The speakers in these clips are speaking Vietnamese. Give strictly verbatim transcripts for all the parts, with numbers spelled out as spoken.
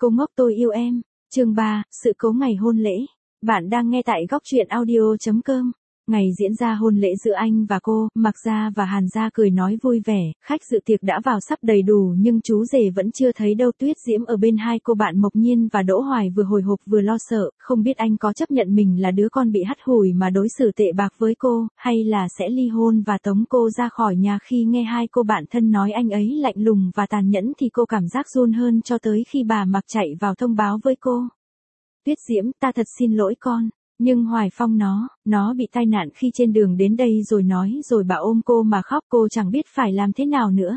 Cô ngốc tôi yêu em. Chương ba, sự cố ngày hôn lễ. Bạn đang nghe tại góc truyện audio chấm com. Ngày diễn ra hôn lễ giữa anh và cô, Mạc Gia và Hàn Gia cười nói vui vẻ, khách dự tiệc đã vào sắp đầy đủ nhưng chú rể vẫn chưa thấy đâu. Tuyết Diễm ở bên hai cô bạn Mộc Nhiên và Đỗ Hoài vừa hồi hộp vừa lo sợ, không biết anh có chấp nhận mình là đứa con bị hắt hủi mà đối xử tệ bạc với cô, hay là sẽ ly hôn và tống cô ra khỏi nhà. Khi nghe hai cô bạn thân nói anh ấy lạnh lùng và tàn nhẫn thì cô cảm giác run hơn cho tới khi bà Mạc chạy vào thông báo với cô. Tuyết Diễm, ta thật xin lỗi con. Nhưng Hoài Phong nó, nó bị tai nạn khi trên đường đến đây rồi nói rồi bà ôm cô mà khóc, cô chẳng biết phải làm thế nào nữa.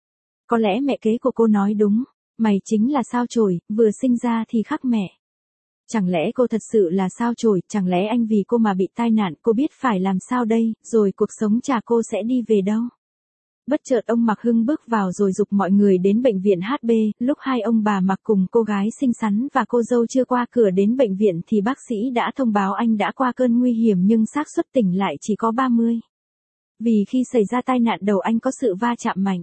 Có lẽ mẹ kế của cô nói đúng, mày chính là sao chổi, vừa sinh ra thì khác mẹ. Chẳng lẽ cô thật sự là sao chổi, chẳng lẽ anh vì cô mà bị tai nạn, cô biết phải làm sao đây, rồi cuộc sống chả cô sẽ đi về đâu. Bất chợt ông Mạc Hưng bước vào rồi giục mọi người đến bệnh viện hát bê, lúc hai ông bà Mạc cùng cô gái xinh xắn và cô dâu chưa qua cửa đến bệnh viện thì bác sĩ đã thông báo anh đã qua cơn nguy hiểm nhưng xác suất tỉnh lại chỉ có ba mươi. Vì khi xảy ra tai nạn đầu anh có sự va chạm mạnh.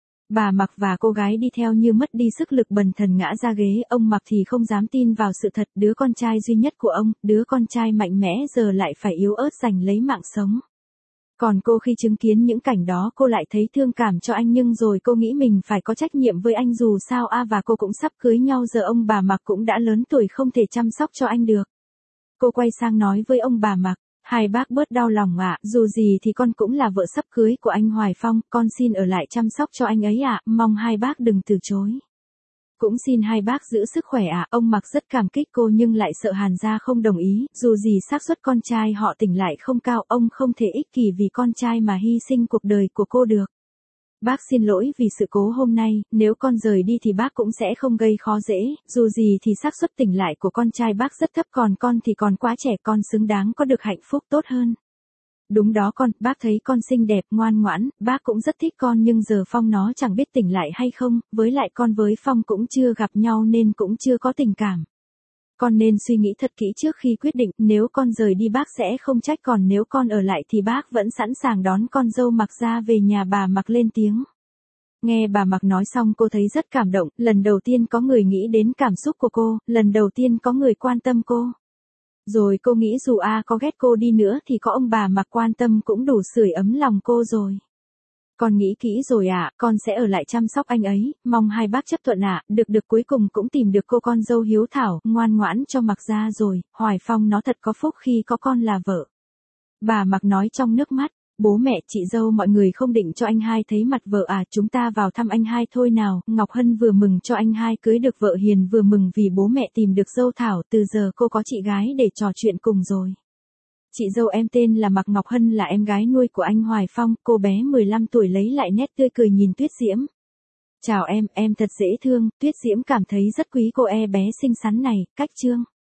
Bà Mạc và cô gái đi theo như mất đi sức lực bần thần ngã ra ghế, ông Mạc thì không dám tin vào sự thật, đứa con trai duy nhất của ông, đứa con trai mạnh mẽ giờ lại phải yếu ớt giành lấy mạng sống. Còn cô khi chứng kiến những cảnh đó cô lại thấy thương cảm cho anh nhưng rồi cô nghĩ mình phải có trách nhiệm với anh dù sao a và cô cũng sắp cưới nhau giờ ông bà Mạc cũng đã lớn tuổi không thể chăm sóc cho anh được. Cô quay sang nói với ông bà Mạc, hai bác bớt đau lòng ạ, dù gì thì con cũng là vợ sắp cưới của anh Hoài Phong, con xin ở lại chăm sóc cho anh ấy ạ, mong hai bác đừng từ chối. Cũng xin hai bác giữ sức khỏe ạ, ông Mạc rất cảm kích cô nhưng lại sợ Hàn Gia không đồng ý, dù gì xác suất con trai họ tỉnh lại không cao, ông không thể ích kỷ vì con trai mà hy sinh cuộc đời của cô được. Bác xin lỗi vì sự cố hôm nay, nếu con rời đi thì bác cũng sẽ không gây khó dễ, dù gì thì xác suất tỉnh lại của con trai bác rất thấp còn con thì còn quá trẻ, con xứng đáng có được hạnh phúc tốt hơn. Đúng đó con, bác thấy con xinh đẹp, ngoan ngoãn, bác cũng rất thích con nhưng giờ Phong nó chẳng biết tỉnh lại hay không, với lại con với Phong cũng chưa gặp nhau nên cũng chưa có tình cảm. Con nên suy nghĩ thật kỹ trước khi quyết định, nếu con rời đi bác sẽ không trách, còn nếu con ở lại thì bác vẫn sẵn sàng đón con dâu Mạc Gia về nhà. Bà Mạc lên tiếng. Nghe bà Mạc nói xong cô thấy rất cảm động, lần đầu tiên có người nghĩ đến cảm xúc của cô, lần đầu tiên có người quan tâm cô. Rồi cô nghĩ dù A có ghét cô đi nữa thì có ông bà Mạc quan tâm cũng đủ sưởi ấm lòng cô rồi. Con nghĩ kỹ rồi ạ, à, con sẽ ở lại chăm sóc anh ấy, mong hai bác chấp thuận ạ, à, được được cuối cùng cũng tìm được cô con dâu hiếu thảo, ngoan ngoãn cho Mạc Gia rồi, Hoài Phong nó thật có phúc khi có con là vợ. Bà Mạc nói trong nước mắt, bố mẹ, chị dâu mọi người không định cho anh hai thấy mặt vợ à, chúng ta vào thăm anh hai thôi nào. Ngọc Hân vừa mừng cho anh hai cưới được vợ hiền vừa mừng vì bố mẹ tìm được dâu thảo, từ giờ cô có chị gái để trò chuyện cùng rồi. Chị dâu em tên là Mạc Ngọc Hân là em gái nuôi của anh Hoài Phong, cô bé mười lăm tuổi lấy lại nét tươi cười nhìn Tuyết Diễm. Chào em, em thật dễ thương, Tuyết Diễm cảm thấy rất quý cô e bé xinh xắn này, cách trương.